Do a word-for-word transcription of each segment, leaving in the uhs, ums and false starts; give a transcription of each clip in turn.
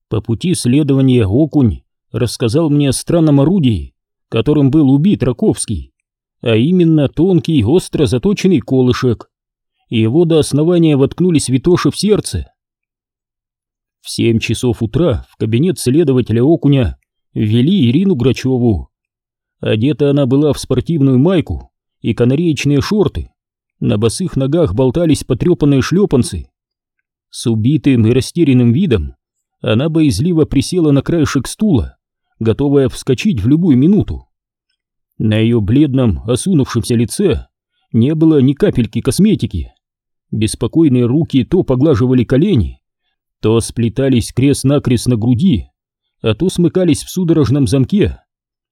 По пути следования Окунь рассказал мне о странном орудии, которым был убит Раковский, а именно тонкий, остро заточенный колышек. Его до основания воткнули святоши в сердце. В семь часов утра в кабинет следователя Окуня ввели Ирину Грачеву. Одета она была в спортивную майку и канареечные шорты, на босых ногах болтались потрепанные шлепанцы. С убитым и растерянным видом она боязливо присела на краешек стула, готовая вскочить в любую минуту. На ее бледном, осунувшемся лице не было ни капельки косметики. Беспокойные руки то поглаживали колени, то сплетались крест-накрест на груди, а то смыкались в судорожном замке.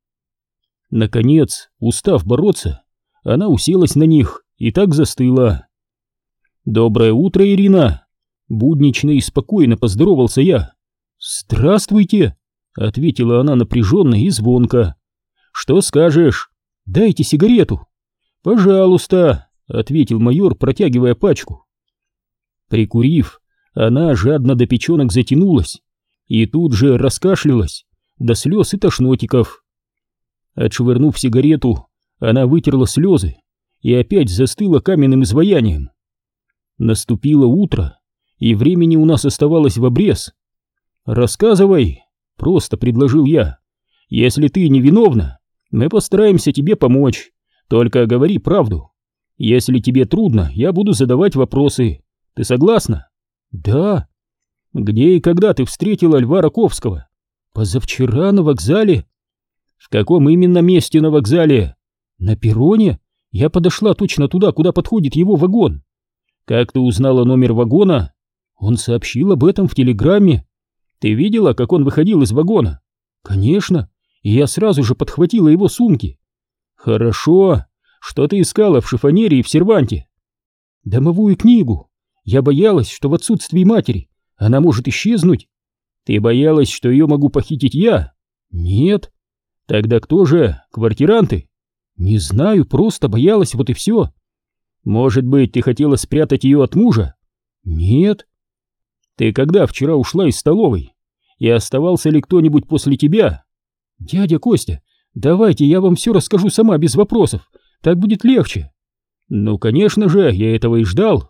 Наконец, устав бороться, она уселась на них и так застыла. «Доброе утро, Ирина!» Буднично и спокойно поздоровался я. «Здравствуйте!» — ответила она напряженно и звонко. «Что скажешь? Дайте сигарету!» «Пожалуйста!» — ответил майор, протягивая пачку. Прикурив, она жадно до печенок затянулась и тут же раскашлялась до слез и тошнотиков. Отшвырнув сигарету, она вытерла слезы и опять застыла каменным изваянием. Наступило утро, и времени у нас оставалось в обрез. «Рассказывай», — просто предложил я. «Если ты невиновна, мы постараемся тебе помочь, только говори правду. Если тебе трудно, я буду задавать вопросы. Ты согласна?» «Да». «Где и когда ты встретила Льва Раковского?» «Позавчера на вокзале». «В каком именно месте на вокзале?» «На перроне. Я подошла точно туда, куда подходит его вагон». «Как ты узнала номер вагона?» «Он сообщил об этом в телеграмме». «Ты видела, как он выходил из вагона?» «Конечно, и я сразу же подхватила его сумки». «Хорошо. Что ты искала в шифонере и в серванте?» «Домовую книгу. Я боялась, что в отсутствии матери она может исчезнуть». «Ты боялась, что ее могу похитить я?» «Нет». «Тогда кто же? Квартиранты?» «Не знаю, просто боялась, вот и все». «Может быть, ты хотела спрятать ее от мужа?» «Нет». «Ты когда вчера ушла из столовой? И оставался ли кто-нибудь после тебя?» «Дядя Костя, давайте я вам все расскажу сама без вопросов, так будет легче». «Ну, конечно же, я этого и ждал».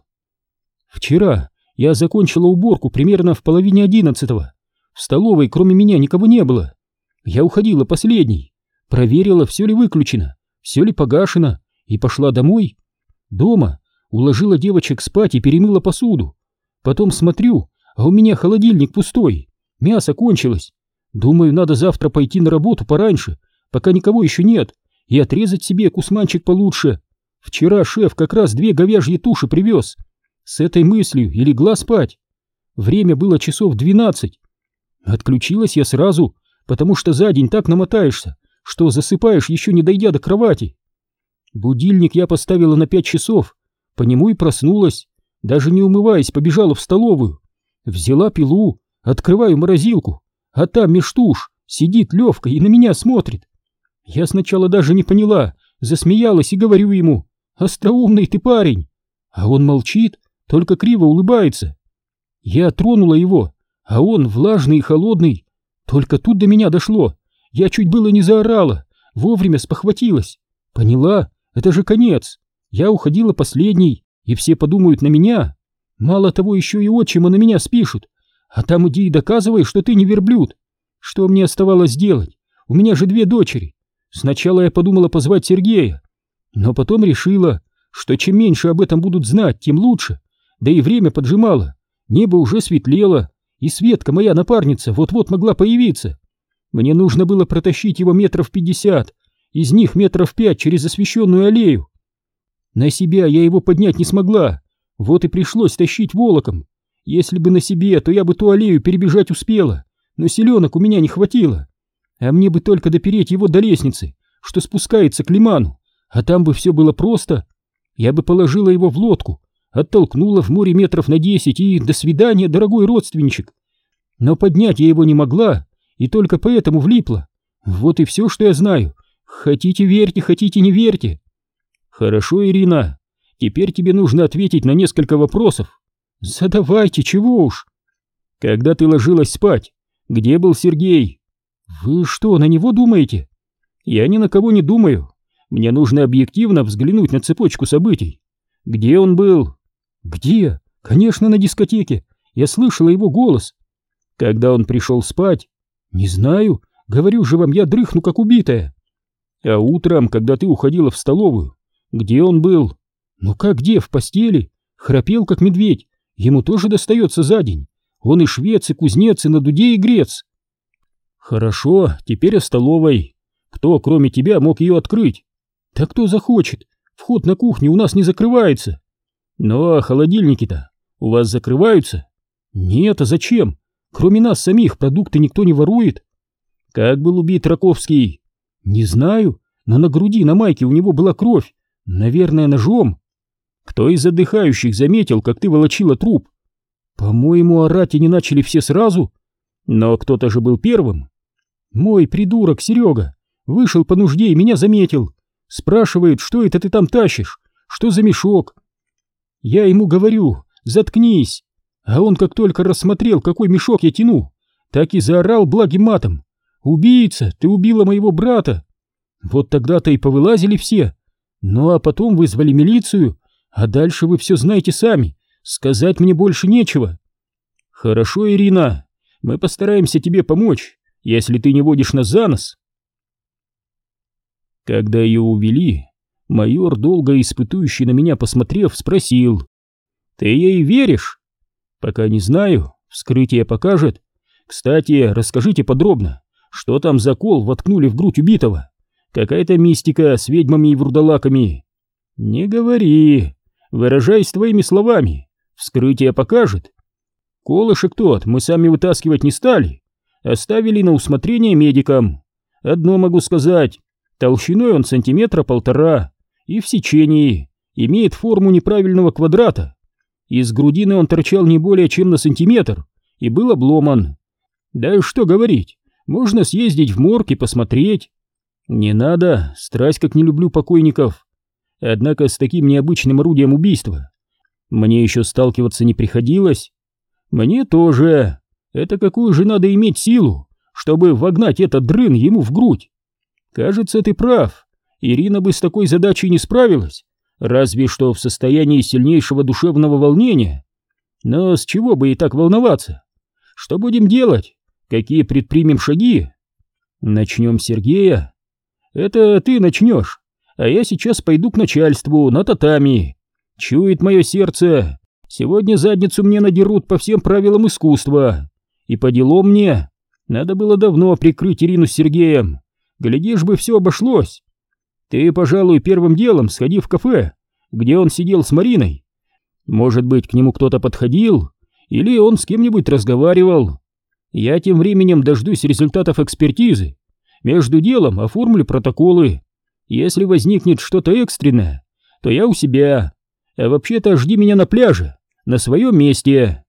«Вчера я закончила уборку примерно в половине одиннадцатого. В столовой кроме меня никого не было. Я уходила последней, проверила, все ли выключено, все ли погашено, и пошла домой. Дома уложила девочек спать и перемыла посуду. Потом смотрю, а у меня холодильник пустой, мясо кончилось. Думаю, надо завтра пойти на работу пораньше, пока никого еще нет, и отрезать себе кусманчик получше. Вчера шеф как раз две говяжьи туши привез. С этой мыслью и легла спать. Время было часов двенадцать. Отключилась я сразу, потому что за день так намотаешься, что засыпаешь, еще не дойдя до кровати. Будильник я поставила на пять часов, по нему и проснулась, даже не умываясь, побежала в столовую. Взяла пилу, открываю морозилку, а там меж туш сидит Левка и на меня смотрит. Я сначала даже не поняла, засмеялась и говорю ему: «Остроумный ты парень!» А он молчит, только криво улыбается. Я тронула его, а он влажный и холодный. Только тут до меня дошло, я чуть было не заорала, вовремя спохватилась. Поняла, это же конец. Я уходила последней, и все подумают на меня. Мало того, еще и отчима на меня спишут. А там иди и доказывай, что ты не верблюд. Что мне оставалось делать? У меня же две дочери. Сначала я подумала позвать Сергея, но потом решила, что чем меньше об этом будут знать, тем лучше. Да и время поджимало, небо уже светлело, и Светка, моя напарница, вот-вот могла появиться. Мне нужно было протащить его метров пятьдесят, из них метров пять через освещенную аллею. На себя я его поднять не смогла, вот и пришлось тащить волоком. Если бы на себе, то я бы ту аллею перебежать успела, но силенок у меня не хватило. А мне бы только допереть его до лестницы, что спускается к лиману, а там бы все было просто. Я бы положила его в лодку, оттолкнула в море метров на десять и до свидания, дорогой родственничек. Но поднять я его не могла, и только поэтому влипла. Вот и все, что я знаю. Хотите верьте, хотите не верьте. Хорошо, Ирина, теперь тебе нужно ответить на несколько вопросов. Задавайте, чего уж. Когда ты ложилась спать, Где был Сергей? Вы что, на него думаете? Я ни на кого не думаю. Мне нужно объективно взглянуть на цепочку событий. Где он был? Где? Конечно, на дискотеке. Я слышала его голос. Когда он пришел спать? Не знаю. Говорю же вам, я дрыхну, как убитая. А утром, когда ты уходила в столовую, где он был? Ну как где? В постели. Храпел, как медведь. Ему тоже достается за день. Он и швец, и кузнец, и на дуде игрец. Хорошо, теперь о столовой. Кто, кроме тебя, мог ее открыть? Да кто захочет? Вход на кухню у нас не закрывается. Ну а холодильники-то у вас закрываются? Нет, а зачем? Кроме нас самих продукты никто не ворует. Как был убит Раковский? Не знаю, но на груди, на майке у него была кровь. Наверное, ножом. Кто из отдыхающих заметил, как ты волочила труп? По-моему, орать они начали все сразу. Но кто-то же был первым. Мой придурок Серега вышел по нужде и меня заметил. Спрашивает, что это ты там тащишь? Что за мешок? Я ему говорю, заткнись. А он как только рассмотрел, какой мешок я тяну, так и заорал благим матом. Убийца, ты убила моего брата. Вот тогда-то и повылазили все. Ну а потом вызвали милицию, а дальше вы все знаете сами. Сказать мне больше нечего. Хорошо, Ирина, мы постараемся тебе помочь, если ты не водишь нас за нос. Когда ее увели, майор, долго испытующий на меня посмотрев, спросил: ты ей веришь? Пока не знаю, вскрытие покажет. Кстати, расскажите подробно, что там за кол воткнули в грудь убитого? Какая-то мистика с ведьмами и вурдалаками. Не говори, выражайся твоими словами, вскрытие покажет. Колышек тот мы сами вытаскивать не стали, оставили на усмотрение медикам. Одно могу сказать, толщиной он сантиметра полтора и в сечении, имеет форму неправильного квадрата. Из грудины он торчал не более чем на сантиметр и был обломан. Да и что говорить, можно съездить в морг и посмотреть. Не надо, страсть как не люблю покойников. Однако с таким необычным орудием убийства мне еще сталкиваться не приходилось. Мне тоже. Это какую же надо иметь силу, чтобы вогнать этот дрын ему в грудь? Кажется, ты прав. Ирина бы с такой задачей не справилась, разве что в состоянии сильнейшего душевного волнения. Но с чего бы и так волноваться? Что будем делать? Какие предпримем шаги? Начнем с Сергея. Это ты начнешь, а я сейчас пойду к начальству на татами. Чует мое сердце, сегодня задницу мне надерут по всем правилам искусства. И по делам мне. Надо было давно прикрыть Ирину с Сергеем. Глядишь бы, все обошлось. Ты, пожалуй, первым делом сходи в кафе, где он сидел с Мариной. Может быть, к нему кто-то подходил, или он с кем-нибудь разговаривал. Я тем временем дождусь результатов экспертизы. Между делом оформлю протоколы. Если возникнет что-то экстренное, то я у себя. А вообще-то жди меня на пляже, на своем месте.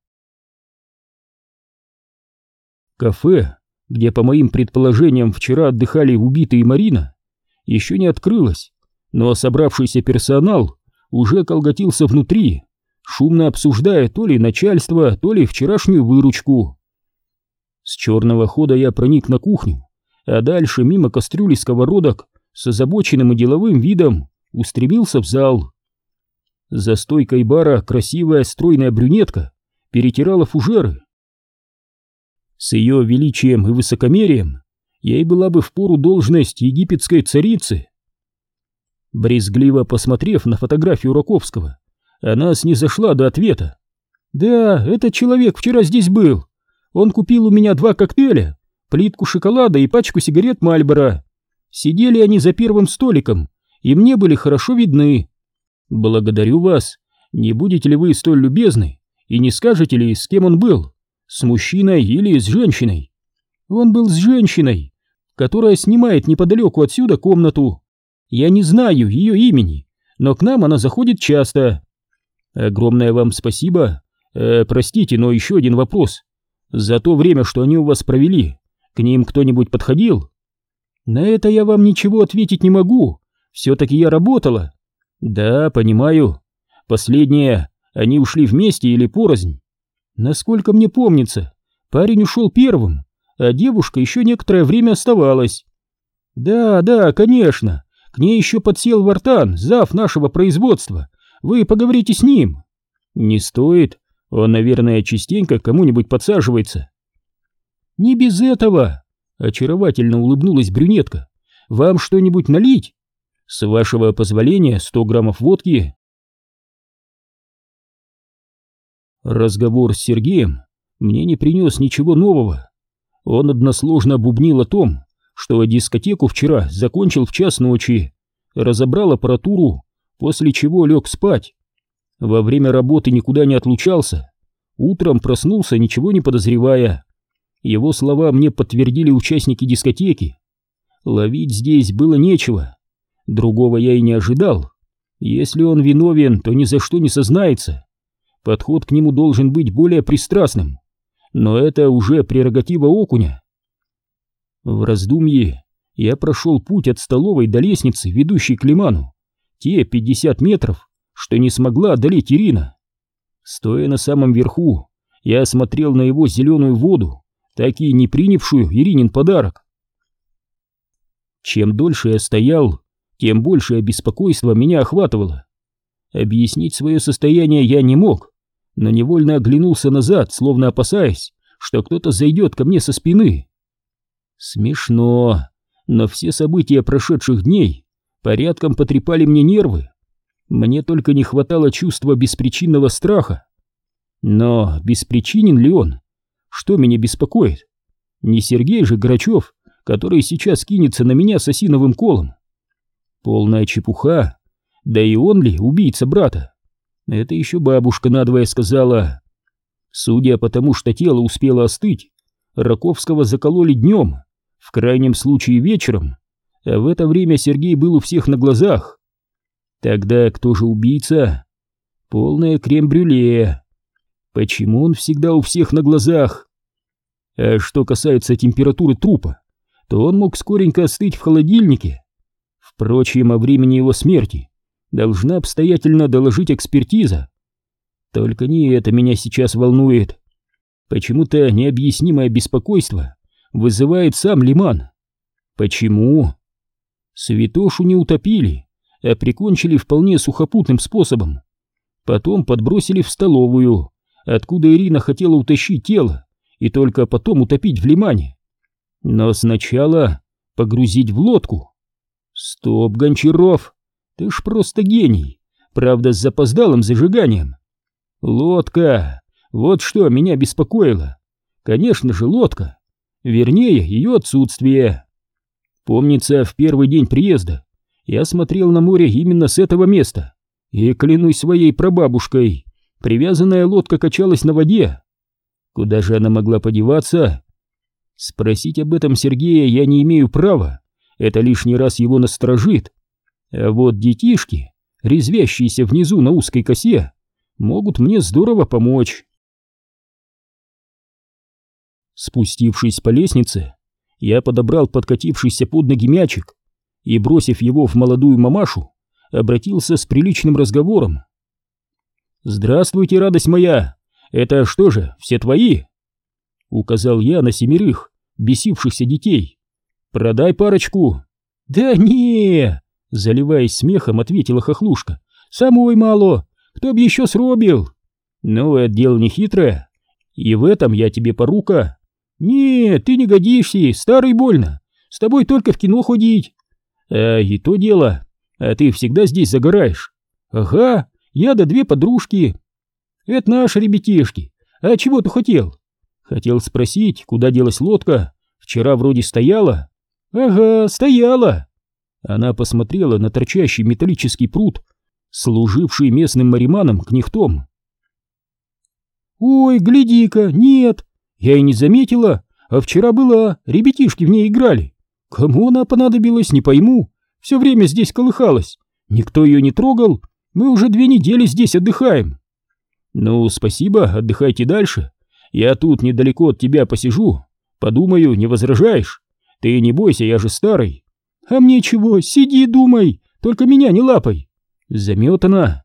Кафе, где, по моим предположениям, вчера отдыхали убитые Марина, еще не открылось, но собравшийся персонал уже колготился внутри, шумно обсуждая то ли начальство, то ли вчерашнюю выручку. С черного хода я проник на кухню, а дальше мимо кастрюли сковородок с озабоченным и деловым видом устремился в зал. За стойкой бара красивая стройная брюнетка перетирала фужеры. С ее величием и высокомерием ей была бы впору должность египетской царицы. Брезгливо посмотрев на фотографию Раковского, она снизошла до ответа. «Да, этот человек вчера здесь был. Он купил у меня два коктейля, плитку шоколада и пачку сигарет Мальборо. Сидели они за первым столиком, и мне были хорошо видны. Благодарю вас. Не будете ли вы столь любезны и не скажете ли, с кем он был? С мужчиной или с женщиной?» «Он был с женщиной, которая снимает неподалеку отсюда комнату. Я не знаю ее имени, но к нам она заходит часто». «Огромное вам спасибо. Э, простите, но еще один вопрос. За то время, что они у вас провели, к ним кто-нибудь подходил?» «На это я вам ничего ответить не могу. Все-таки я работала». «Да, понимаю. Последнее, они ушли вместе или порознь?» «Насколько мне помнится, парень ушел первым, а девушка еще некоторое время оставалась. Да, да, конечно, к ней еще подсел Вартан, зав нашего производства. Вы поговорите с ним. Не стоит, он, наверное, частенько кому-нибудь подсаживается. Не без этого, очаровательно улыбнулась брюнетка. Вам что-нибудь налить? С вашего позволения, сто граммов водки. Разговор с Сергеем мне не принес ничего нового. Он односложно бубнил о том, что дискотеку вчера закончил в час ночи, разобрал аппаратуру, после чего лег спать. Во время работы никуда не отлучался, утром проснулся, ничего не подозревая. Его слова мне подтвердили участники дискотеки. Ловить здесь было нечего, другого я и не ожидал. Если он виновен, то ни за что не сознается. Подход к нему должен быть более пристрастным, но это уже прерогатива окуня. В раздумье я прошел путь от столовой до лестницы, ведущей к лиману, те пятьдесят метров, что не смогла одолеть Ирина. Стоя на самом верху, я смотрел на его зеленую воду, так и не принявшую Иринин подарок. Чем дольше я стоял, тем большее беспокойство меня охватывало. Объяснить свое состояние я не мог, но невольно оглянулся назад, словно опасаясь, что кто-то зайдет ко мне со спины. Смешно, но все события прошедших дней порядком потрепали мне нервы. Мне только не хватало чувства беспричинного страха. Но беспричинен ли он? Что меня беспокоит? Не Сергей же Грачев, который сейчас кинется на меня с осиновым колом. Полная чепуха. Да и он ли убийца брата? Это еще бабушка надвое сказала. Судя по тому, что тело успело остыть, Раковского закололи днем, в крайнем случае вечером, а в это время Сергей был у всех на глазах. Тогда кто же убийца? Полное крем-брюле. Почему он всегда у всех на глазах? А что касается температуры трупа, то он мог скоренько остыть в холодильнике. Впрочем, о времени его смерти должна обстоятельно доложить экспертиза. Только не это меня сейчас волнует. Почему-то необъяснимое беспокойство вызывает сам Лиман. Почему? Святошу не утопили, а прикончили вполне сухопутным способом. Потом подбросили в столовую, откуда Ирина хотела утащить тело и только потом утопить в Лимане. Но сначала погрузить в лодку. Стоп, Гончаров, ты ж просто гений, правда с запоздалым зажиганием. Лодка, вот что меня беспокоило. Конечно же, лодка, вернее, ее отсутствие. Помнится, в первый день приезда я смотрел на море именно с этого места, и, клянусь своей прабабушкой, привязанная лодка качалась на воде. Куда же она могла подеваться? Спросить об этом Сергея я не имею права, это лишний раз его насторожит. А вот детишки, резвящиеся внизу на узкой косе, могут мне здорово помочь. Спустившись по лестнице, я подобрал подкатившийся под ноги мячик и, бросив его в молодую мамашу, обратился с приличным разговором. «Здравствуйте, радость моя! Это что же, все твои?» Указал я на семерых бесившихся детей. «Продай парочку». «Да не!» — заливаясь смехом, ответила хохлушка. «Самой мало, кто б еще сробил?» «Ну, это дело не хитрое, и в этом я тебе порука». «Нет, ты не годишься, старый больно, с тобой только в кино ходить». «А и то дело, а ты всегда здесь загораешь». «Ага, я да две подружки». «Это наши ребятишки, а чего ты хотел?» «Хотел спросить, куда делась лодка, вчера вроде стояла». «Ага, стояла». Она посмотрела на торчащий металлический пруд, служивший местным мариманам кнехтом. «Ой, гляди-ка, нет, я и не заметила, а вчера была, ребятишки в ней играли. Кому она понадобилась, не пойму, все время здесь колыхалась, никто ее не трогал, мы уже две недели здесь отдыхаем». «Ну, спасибо, отдыхайте дальше, я тут недалеко от тебя посижу, подумаю, не возражаешь? Ты не бойся, я же старый». «А мне чего, сиди и думай, только меня не лапай». Заметана.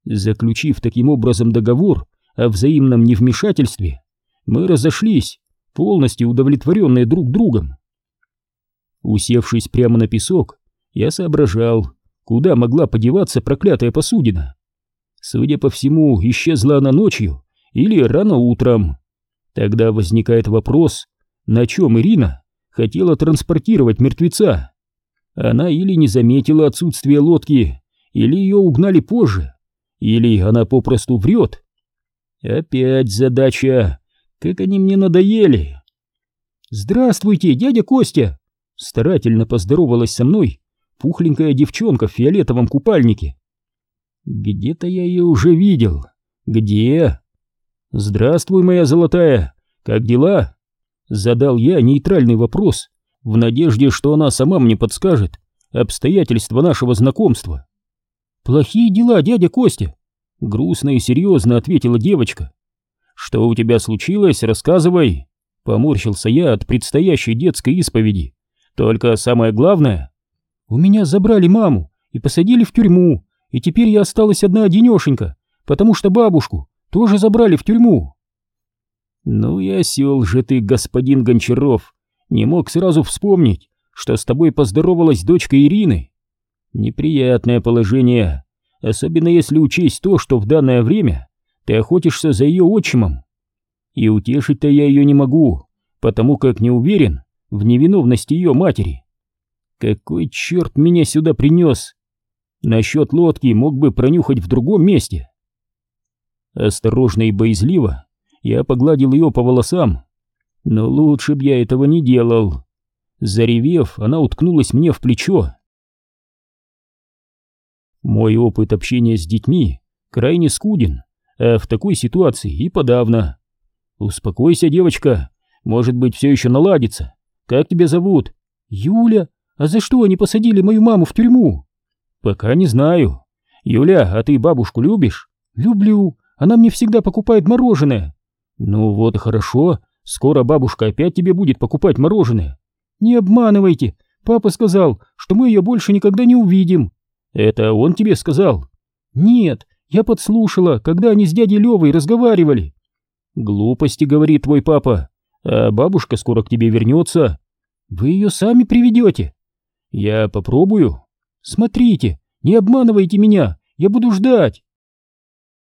Заключив таким образом договор о взаимном невмешательстве, мы разошлись, полностью удовлетворенные друг другом. Усевшись прямо на песок, я соображал, куда могла подеваться проклятая посудина. Судя по всему, исчезла она ночью или рано утром. Тогда возникает вопрос, на чем Ирина хотела транспортировать мертвеца. Она или не заметила отсутствие лодки, или ее угнали позже, или она попросту врет. Опять задача, как они мне надоели. «Здравствуйте, дядя Костя!» Старательно поздоровалась со мной пухленькая девчонка в фиолетовом купальнике. Где-то я ее уже видел. Где? «Здравствуй, моя золотая, как дела?» Задал я нейтральный вопрос, в надежде, что она сама мне подскажет обстоятельства нашего знакомства. «Плохие дела, дядя Костя», — грустно и серьезно ответила девочка. «Что у тебя случилось, рассказывай», — поморщился я от предстоящей детской исповеди. «Только самое главное...» «У меня забрали маму и посадили в тюрьму, и теперь я осталась одна-одинешенька, потому что бабушку тоже забрали в тюрьму». «Ну и осел же ты, господин Гончаров, не мог сразу вспомнить, что с тобой поздоровалась дочка Ирины. Неприятное положение, особенно если учесть то, что в данное время ты охотишься за ее отчимом. И утешить-то я ее не могу, потому как не уверен в невиновности ее матери. Какой черт меня сюда принес? Насчет лодки мог бы пронюхать в другом месте». Осторожно и боязливо я погладил ее по волосам, но лучше б я этого не делал. Заревев, она уткнулась мне в плечо. Мой опыт общения с детьми крайне скуден, а в такой ситуации и подавно. «Успокойся, девочка, может быть, все еще наладится. Как тебя зовут?» «Юля. А за что они посадили мою маму в тюрьму?» «Пока не знаю. Юля, а ты бабушку любишь?» «Люблю. Она мне всегда покупает мороженое». «Ну вот и хорошо. Скоро бабушка опять тебе будет покупать мороженое». «Не обманывайте. Папа сказал, что мы ее больше никогда не увидим». «Это он тебе сказал?» «Нет, я подслушала, когда они с дядей Левой разговаривали». «Глупости, говорит твой папа. А бабушка скоро к тебе вернется». «Вы ее сами приведете?» «Я попробую». «Смотрите, не обманывайте меня, я буду ждать».